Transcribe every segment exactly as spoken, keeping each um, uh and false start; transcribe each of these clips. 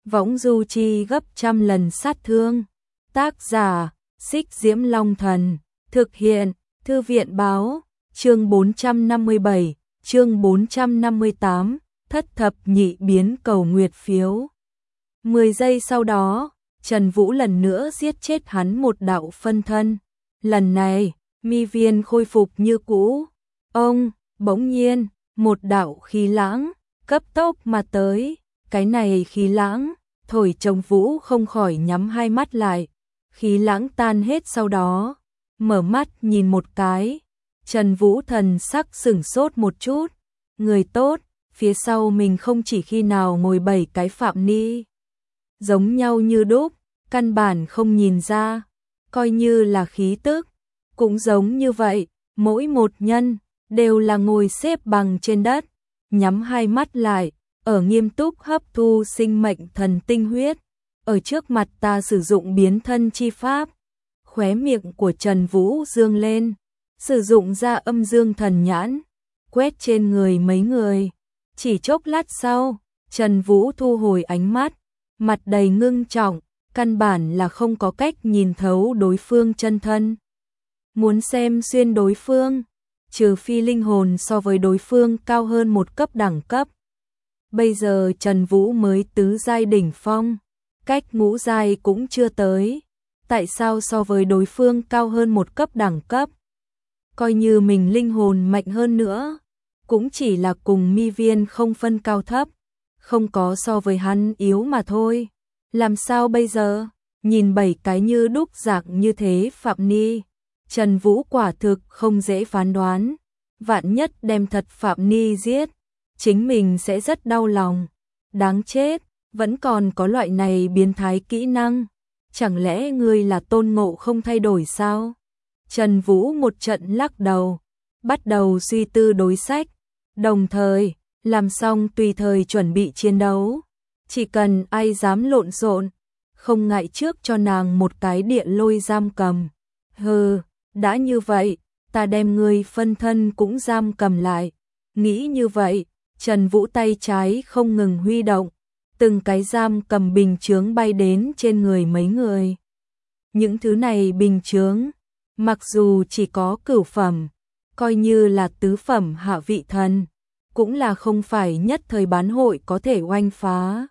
võng du chi gấp trăm lần sát thương. Tác giả, Xích Diễm Long Thần, thực hiện, Thư viện báo, chương bốn trăm năm mươi bảy, chương bốn trăm năm mươi tám, thất thập nhị biến cầu nguyệt phiếu. Mười giây sau đó, Trần Vũ lần nữa giết chết hắn một đạo phân thân. Lần này, Mi Viên khôi phục như cũ. Ông, bỗng nhiên, một đạo khí lãng, cấp tốc mà tới. Cái này khí lãng, thổi Trần Vũ không khỏi nhắm hai mắt lại. Khí lãng tan hết sau đó, mở mắt nhìn một cái. Trần Vũ thần sắc sửng sốt một chút. Người tốt, phía sau mình không chỉ khi nào ngồi bảy cái Phạm Ni. Giống nhau như đúc, căn bản không nhìn ra. Coi như là khí tức, cũng giống như vậy. Mỗi một nhân, đều là ngồi xếp bằng trên đất. Nhắm hai mắt lại, ở nghiêm túc hấp thu sinh mệnh thần tinh huyết. Ở trước mặt ta sử dụng biến thân chi pháp. Khóe miệng của Trần Vũ dương lên, sử dụng ra âm dương thần nhãn, quét trên người mấy người. Chỉ chốc lát sau, Trần Vũ thu hồi ánh mắt, mặt đầy ngưng trọng, căn bản là không có cách nhìn thấu đối phương chân thân. Muốn xem xuyên đối phương, trừ phi linh hồn so với đối phương cao hơn một cấp đẳng cấp. Bây giờ Trần Vũ mới tứ giai đỉnh phong, cách ngũ giai cũng chưa tới. Tại sao so với đối phương cao hơn một cấp đẳng cấp? Coi như mình linh hồn mạnh hơn nữa, cũng chỉ là cùng Mi Viên không phân cao thấp, không có so với hắn yếu mà thôi. Làm sao bây giờ? Nhìn bảy cái như đúc dạng như thế Phạm Ni, Trần Vũ quả thực không dễ phán đoán. Vạn nhất đem thật Phạm Ni giết, chính mình sẽ rất đau lòng. Đáng chết, vẫn còn có loại này biến thái kỹ năng. Chẳng lẽ ngươi là Tôn Ngộ không thay đổi sao? Trần Vũ một trận lắc đầu, bắt đầu suy tư đối sách, đồng thời làm xong tùy thời chuẩn bị chiến đấu. Chỉ cần ai dám lộn xộn, không ngại trước cho nàng một cái địa lôi giam cầm. Hừ, đã như vậy, ta đem ngươi phân thân cũng giam cầm lại. Nghĩ như vậy, Trần Vũ tay trái không ngừng huy động, từng cái giam cầm bình chướng bay đến trên người mấy người. Những thứ này bình chướng, mặc dù chỉ có cửu phẩm, coi như là tứ phẩm hạ vị thần, cũng là không phải nhất thời bán hội có thể oanh phá.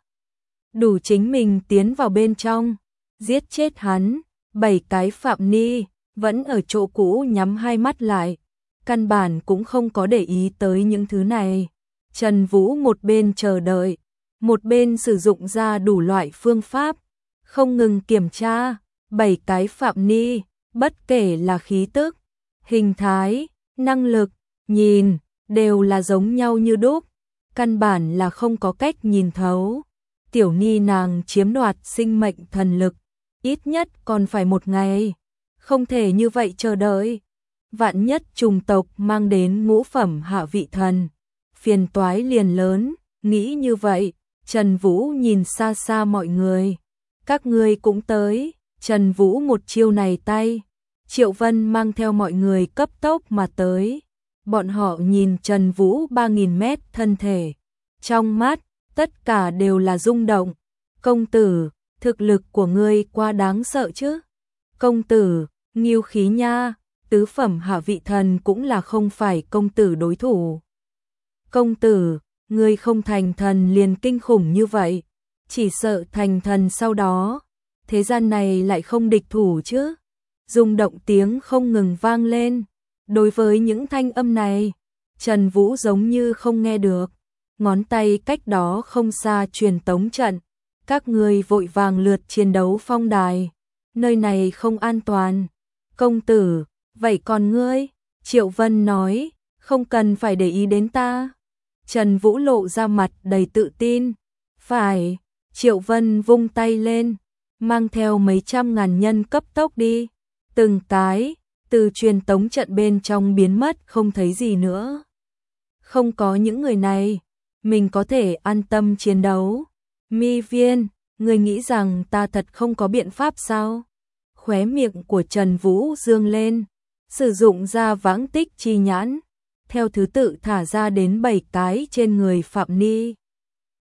Đủ chính mình tiến vào bên trong, giết chết hắn. Bảy cái Phạm Ni vẫn ở chỗ cũ nhắm hai mắt lại, căn bản cũng không có để ý tới những thứ này. Trần Vũ một bên chờ đợi, một bên sử dụng ra đủ loại phương pháp, không ngừng kiểm tra. Bảy cái Phạm Ni, bất kể là khí tức, hình thái, năng lực, nhìn, đều là giống nhau như đúc, căn bản là không có cách nhìn thấu. Tiểu Ni nàng chiếm đoạt sinh mệnh thần lực, ít nhất còn phải một ngày, không thể như vậy chờ đợi. Vạn nhất trùng tộc mang đến ngũ phẩm hạ vị thần, phiền toái liền lớn. Nghĩ như vậy, Trần Vũ nhìn xa xa mọi người. Các ngươi cũng tới. Trần Vũ một chiêu này tay, Triệu Vân mang theo mọi người cấp tốc mà tới. Bọn họ nhìn Trần Vũ ba nghìn mét thân thể, trong mắt tất cả đều là rung động. Công tử, thực lực của ngươi quá đáng sợ chứ. Công tử, nghiêu khí nha, tứ phẩm hạ vị thần cũng là không phải công tử đối thủ. Công tử, ngươi không thành thần liền kinh khủng như vậy, chỉ sợ thành thần sau đó, thế gian này lại không địch thủ chứ. Rung động tiếng không ngừng vang lên. Đối với những thanh âm này, Trần Vũ giống như không nghe được. Ngón tay cách đó không xa truyền tống trận. Các người vội vàng lượt chiến đấu phong đài. Nơi này không an toàn. Công tử, vậy còn ngươi? Triệu Vân nói, không cần phải để ý đến ta. Trần Vũ lộ ra mặt đầy tự tin. Phải, Triệu Vân vung tay lên, mang theo mấy trăm ngàn nhân cấp tốc đi. Từng cái, từ truyền tống trận bên trong biến mất không thấy gì nữa. Không có những người này, mình có thể an tâm chiến đấu. Mi Viên, người nghĩ rằng ta thật không có biện pháp sao? Khóe miệng của Trần Vũ dương lên, sử dụng ra vãng tích chi nhãn, theo thứ tự thả ra đến bảy cái trên người Phạm Ni.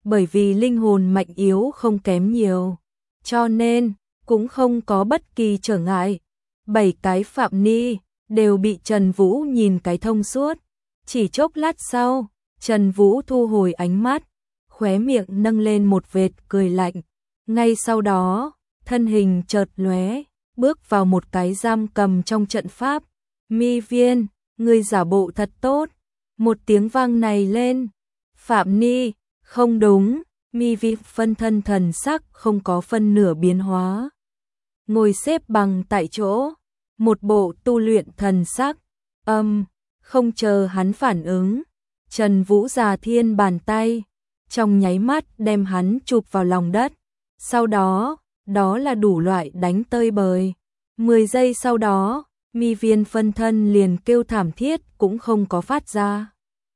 bởi vì linh hồn mạnh yếu không kém nhiều, cho nên cũng không có bất kỳ trở ngại. Bảy cái phạm ni đều bị Trần Vũ nhìn cái thông suốt. Chỉ chốc lát sau, Trần Vũ thu hồi ánh mắt, khóe miệng nâng lên một vệt cười lạnh. Ngay sau đó, thân hình chợt lóe, bước vào một cái giam cầm trong trận pháp. Mi Viên, ngươi giả bộ thật tốt. Một tiếng vang này lên. Phạm Ni, không đúng. Mi Vi phân thân thần sắc không có phân nửa biến hóa. Ngồi xếp bằng tại chỗ, một bộ tu luyện thần sắc. Âm, không chờ hắn phản ứng, Trần Vũ già thiên bàn tay, trong nháy mắt đem hắn chụp vào lòng đất. Sau đó, đó là đủ loại đánh tơi bời. Mười giây sau đó, Mi Viên phân thân liền kêu thảm thiết cũng không có phát ra.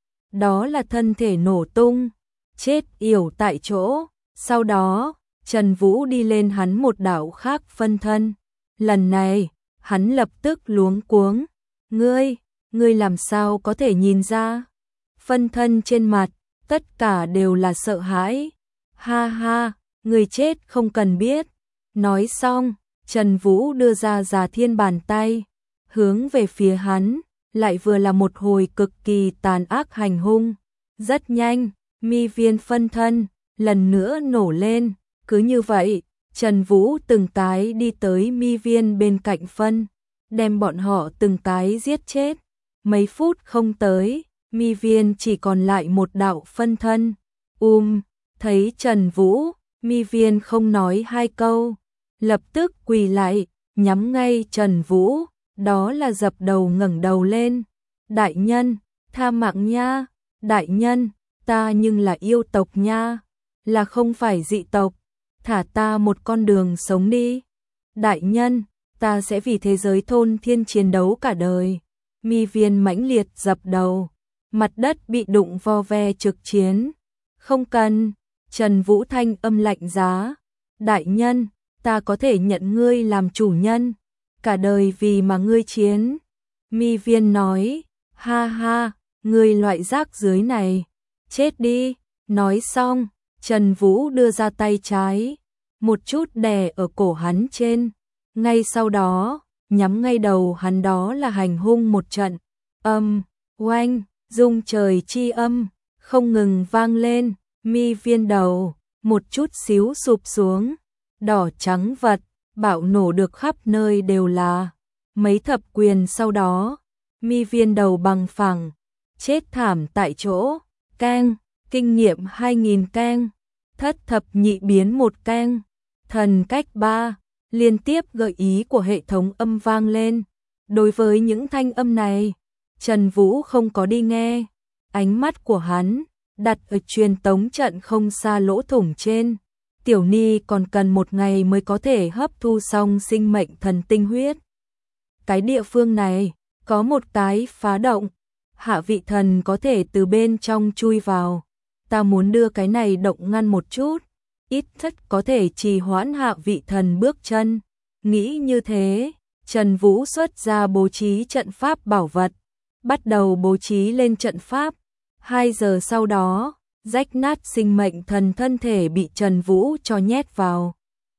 Đó là thân thể nổ tung, chết yểu tại chỗ. Sau đó, Trần Vũ đi lên hắn một đạo khác phân thân. Lần này, hắn lập tức luống cuống. Ngươi, ngươi làm sao có thể nhìn ra? Phân thân trên mặt, tất cả đều là sợ hãi. Ha ha, ngươi chết không cần biết. Nói xong, Trần Vũ đưa ra Già Thiên bàn tay, hướng về phía hắn, lại vừa là một hồi cực kỳ tàn ác hành hung. Rất nhanh, Mi Viên phân thân, lần nữa nổ lên. Cứ như vậy, Trần Vũ từng cái đi tới Mi Viên bên cạnh phân, đem bọn họ từng cái giết chết. Mấy phút không tới, Mi Viên chỉ còn lại một đạo phân thân. Um, thấy Trần Vũ, Mi Viên không nói hai câu, lập tức quỳ lại, nhắm ngay Trần Vũ, đó là dập đầu ngẩng đầu lên. Đại nhân, tha mạng nha, đại nhân, ta nhưng là yêu tộc nha, là không phải dị tộc, thả ta một con đường sống đi. Đại nhân, ta sẽ vì thế giới thôn thiên chiến đấu cả đời. Mi Viên mãnh liệt dập đầu, mặt đất bị đụng vo ve trực chiến. Không cần, Trần Vũ thanh âm lạnh giá. Đại nhân, ta có thể nhận ngươi làm chủ nhân, cả đời vì mà ngươi chiến. Mi Viên nói, ha ha, ngươi loại rác dưới này, chết đi. Nói xong, Trần Vũ đưa ra tay trái, một chút đè ở cổ hắn trên. Ngay sau đó, nhắm ngay đầu hắn đó là hành hung một trận. Âm, oanh, rung trời chi âm, không ngừng vang lên. Mi Viên đầu, một chút xíu sụp xuống, đỏ trắng vật, bạo nổ được khắp nơi đều là. Mấy thập quyền sau đó, Mi Viên đầu bằng phẳng, chết thảm tại chỗ. Keng, kinh nghiệm hai nghìn keng, thất thập nhị biến một keng, thần cách ba, liên tiếp gợi ý của hệ thống âm vang lên. Đối với những thanh âm này, Trần Vũ không có đi nghe, ánh mắt của hắn đặt ở truyền tống trận không xa lỗ thủng trên. Tiểu Ni còn cần một ngày mới có thể hấp thu xong sinh mệnh thần tinh huyết. Cái địa phương này có một cái phá động, Hạ Vị Thần có thể từ bên trong chui vào. Ta muốn đưa cái này động ngăn một chút, ít nhất có thể trì hoãn Hạ Vị Thần bước chân. Nghĩ như thế, Trần Vũ xuất ra bố trí trận pháp bảo vật, bắt đầu bố trí lên trận pháp. Hai giờ sau đó, rách nát sinh mệnh thần thân thể bị Trần Vũ cho nhét vào.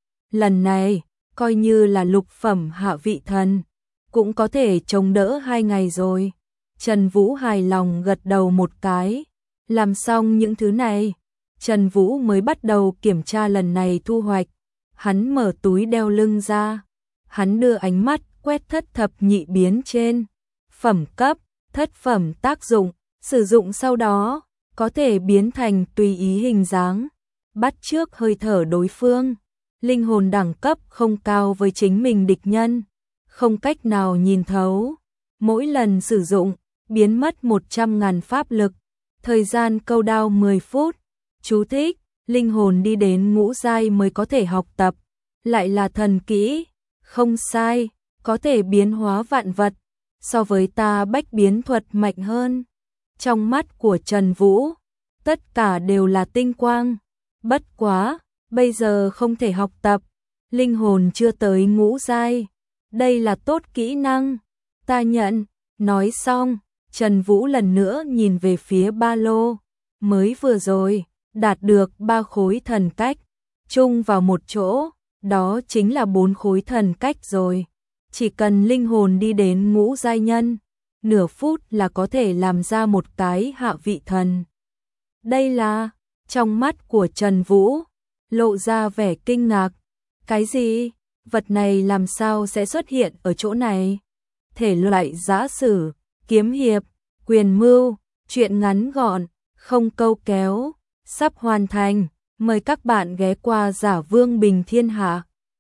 Lần này, coi như là lục phẩm Hạ Vị Thần, cũng có thể chống đỡ hai ngày rồi. Trần Vũ hài lòng gật đầu một cái. Làm xong những thứ này, Trần Vũ mới bắt đầu kiểm tra lần này thu hoạch. Hắn mở túi đeo lưng ra, hắn đưa ánh mắt quét thất thập nhị biến trên. Phẩm cấp, thất phẩm tác dụng, sử dụng sau đó, có thể biến thành tùy ý hình dáng, bắt chước hơi thở đối phương. Linh hồn đẳng cấp không cao với chính mình địch nhân, không cách nào nhìn thấu. Mỗi lần sử dụng, biến mất một trăm ngàn pháp lực. Thời gian câu đao mười phút. Chú thích, linh hồn đi đến ngũ giai mới có thể học tập, lại là thần kỹ. Không sai, có thể biến hóa vạn vật, so với ta bách biến thuật mạnh hơn. Trong mắt của Trần Vũ, tất cả đều là tinh quang. Bất quá, bây giờ không thể học tập, linh hồn chưa tới ngũ giai. Đây là tốt kỹ năng, ta nhận. Nói xong, Trần Vũ lần nữa nhìn về phía ba lô. Mới vừa rồi, đạt được ba khối thần cách, chung vào một chỗ, đó chính là bốn khối thần cách rồi. Chỉ cần linh hồn đi đến ngũ giai nhân, nửa phút là có thể làm ra một cái hạ vị thần. Đây là, trong mắt của Trần Vũ, lộ ra vẻ kinh ngạc. Cái gì? Vật này làm sao sẽ xuất hiện ở chỗ này? Thể loại giã sử, kiếm hiệp, quyền mưu, truyện ngắn gọn, không câu kéo, sắp hoàn thành. Mời các bạn ghé qua Giả Vương Bình Thiên Hạ.